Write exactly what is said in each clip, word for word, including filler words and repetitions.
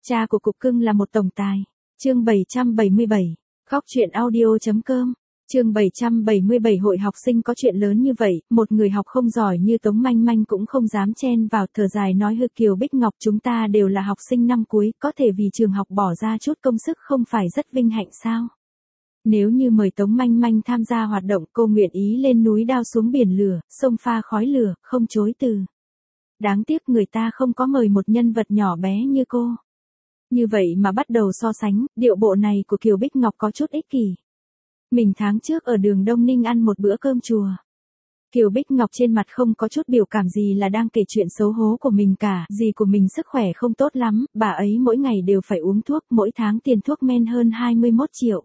Cha của cục cưng là một tổng tài. Chương bảy trăm bảy mươi bảy. Khóc chuyện audio.com. Chương bảy trăm bảy mươi bảy. Hội học sinh có chuyện lớn như vậy, một người học không giỏi như Tống Manh Manh cũng không dám chen vào, thở dài nói hư Kiều Bích Ngọc, chúng ta đều là học sinh năm cuối, có thể vì trường học bỏ ra chút công sức không phải rất vinh hạnh sao? Nếu như mời Tống Manh Manh tham gia hoạt động, cô nguyện ý lên núi đao xuống biển lửa, sông pha khói lửa, không chối từ. Đáng tiếc người ta không có mời một nhân vật nhỏ bé như cô. Như vậy mà bắt đầu so sánh, điệu bộ này của Kiều Bích Ngọc có chút ích kỷ. Mình tháng trước ở đường Đông Ninh ăn một bữa cơm chùa. Kiều Bích Ngọc trên mặt không có chút biểu cảm gì là đang kể chuyện xấu hố của mình cả, dì của mình sức khỏe không tốt lắm, bà ấy mỗi ngày đều phải uống thuốc, mỗi tháng tiền thuốc men hơn hai mươi mốt triệu.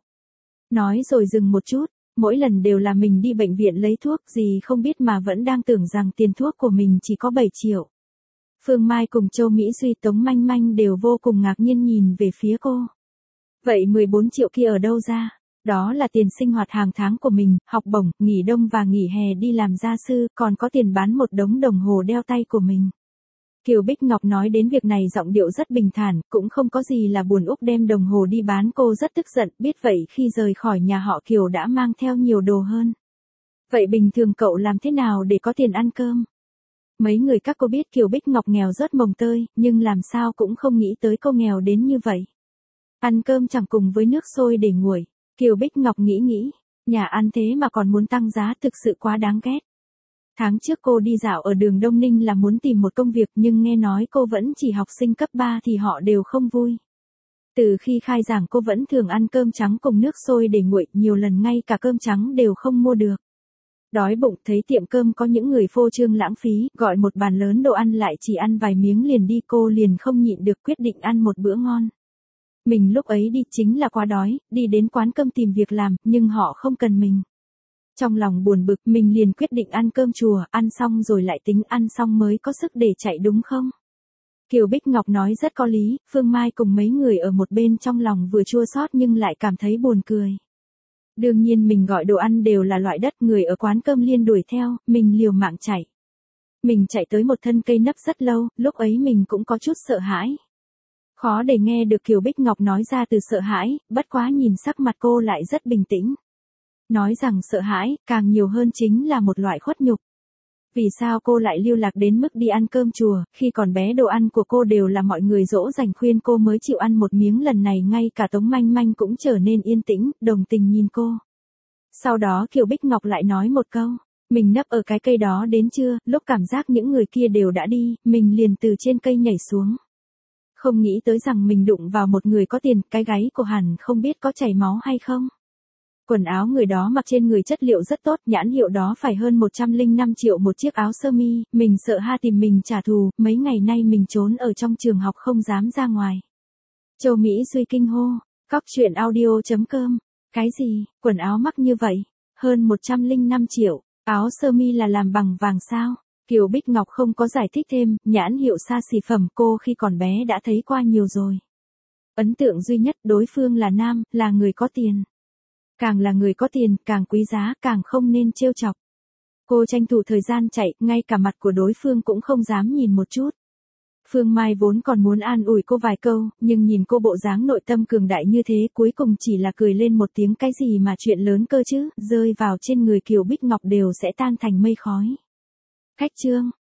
Nói rồi dừng một chút, mỗi lần đều là mình đi bệnh viện lấy thuốc, dì không biết mà vẫn đang tưởng rằng tiền thuốc của mình chỉ có bảy triệu. Phương Mai cùng Châu Mỹ Duy, Tống Manh Manh đều vô cùng ngạc nhiên nhìn về phía cô. Vậy mười bốn triệu kia ở đâu ra? Đó là tiền sinh hoạt hàng tháng của mình, học bổng, nghỉ đông và nghỉ hè đi làm gia sư, còn có tiền bán một đống đồng hồ đeo tay của mình. Kiều Bích Ngọc nói đến việc này giọng điệu rất bình thản, cũng không có gì là buồn úc đem đồng hồ đi bán. Cô rất tức giận, biết vậy khi rời khỏi nhà họ Kiều đã mang theo nhiều đồ hơn. Vậy bình thường cậu làm thế nào để có tiền ăn cơm? Mấy người các cô biết Kiều Bích Ngọc nghèo rớt mồng tơi, nhưng làm sao cũng không nghĩ tới cô nghèo đến như vậy. Ăn cơm chẳng cùng với nước sôi để nguội. Kiều Bích Ngọc nghĩ nghĩ, nhà ăn thế mà còn muốn tăng giá, thực sự quá đáng ghét. Tháng trước cô đi dạo ở đường Đông Ninh là muốn tìm một công việc, nhưng nghe nói cô vẫn chỉ học sinh cấp ba thì họ đều không vui. Từ khi khai giảng cô vẫn thường ăn cơm trắng cùng nước sôi để nguội, nhiều lần ngay cả cơm trắng đều không mua được. Đói bụng thấy tiệm cơm có những người phô trương lãng phí, gọi một bàn lớn đồ ăn lại chỉ ăn vài miếng liền đi, cô liền không nhịn được quyết định ăn một bữa ngon. Mình lúc ấy đi chính là quá đói, đi đến quán cơm tìm việc làm, nhưng họ không cần mình. Trong lòng buồn bực, mình liền quyết định ăn cơm chùa, ăn xong rồi lại tính, ăn xong mới có sức để chạy đúng không? Kiều Bích Ngọc nói rất có lý, Phương Mai cùng mấy người ở một bên trong lòng vừa chua xót nhưng lại cảm thấy buồn cười. Đương nhiên mình gọi đồ ăn đều là loại đất, người ở quán cơm liên đuổi theo, mình liều mạng chạy. Mình chạy tới một thân cây nấp rất lâu, lúc ấy mình cũng có chút sợ hãi. Khó để nghe được Kiều Bích Ngọc nói ra từ sợ hãi, bất quá nhìn sắc mặt cô lại rất bình tĩnh. Nói rằng sợ hãi, càng nhiều hơn chính là một loại khuất nhục. Vì sao cô lại lưu lạc đến mức đi ăn cơm chùa, khi còn bé đồ ăn của cô đều là mọi người dỗ dành khuyên cô mới chịu ăn một miếng, lần này ngay cả Tống Manh Manh cũng trở nên yên tĩnh, đồng tình nhìn cô. Sau đó Kiều Bích Ngọc lại nói một câu, mình nấp ở cái cây đó đến trưa, lúc cảm giác những người kia đều đã đi, mình liền từ trên cây nhảy xuống. Không nghĩ tới rằng mình đụng vào một người có tiền, cái gáy của hẳn không biết có chảy máu hay không. Quần áo người đó mặc trên người chất liệu rất tốt, nhãn hiệu đó phải hơn một trăm lẻ năm triệu một chiếc áo sơ mi, mình sợ ha tìm mình trả thù, mấy ngày nay mình trốn ở trong trường học không dám ra ngoài. Châu Mỹ Duy kinh hô, khóc chuyện audio.com, cái gì, quần áo mắc như vậy, hơn một trăm lẻ năm triệu, áo sơ mi là làm bằng vàng sao? Kiều Bích Ngọc không có giải thích thêm, nhãn hiệu xa xỉ phẩm cô khi còn bé đã thấy qua nhiều rồi. Ấn tượng duy nhất đối phương là nam, là người có tiền. Càng là người có tiền, càng quý giá, càng không nên trêu chọc. Cô tranh thủ thời gian chạy, ngay cả mặt của đối phương cũng không dám nhìn một chút. Phương Mai vốn còn muốn an ủi cô vài câu, nhưng nhìn cô bộ dáng nội tâm cường đại như thế, cuối cùng chỉ là cười lên một tiếng, cái gì mà chuyện lớn cơ chứ, rơi vào trên người Kiều Bích Ngọc đều sẽ tan thành mây khói. Khách chương.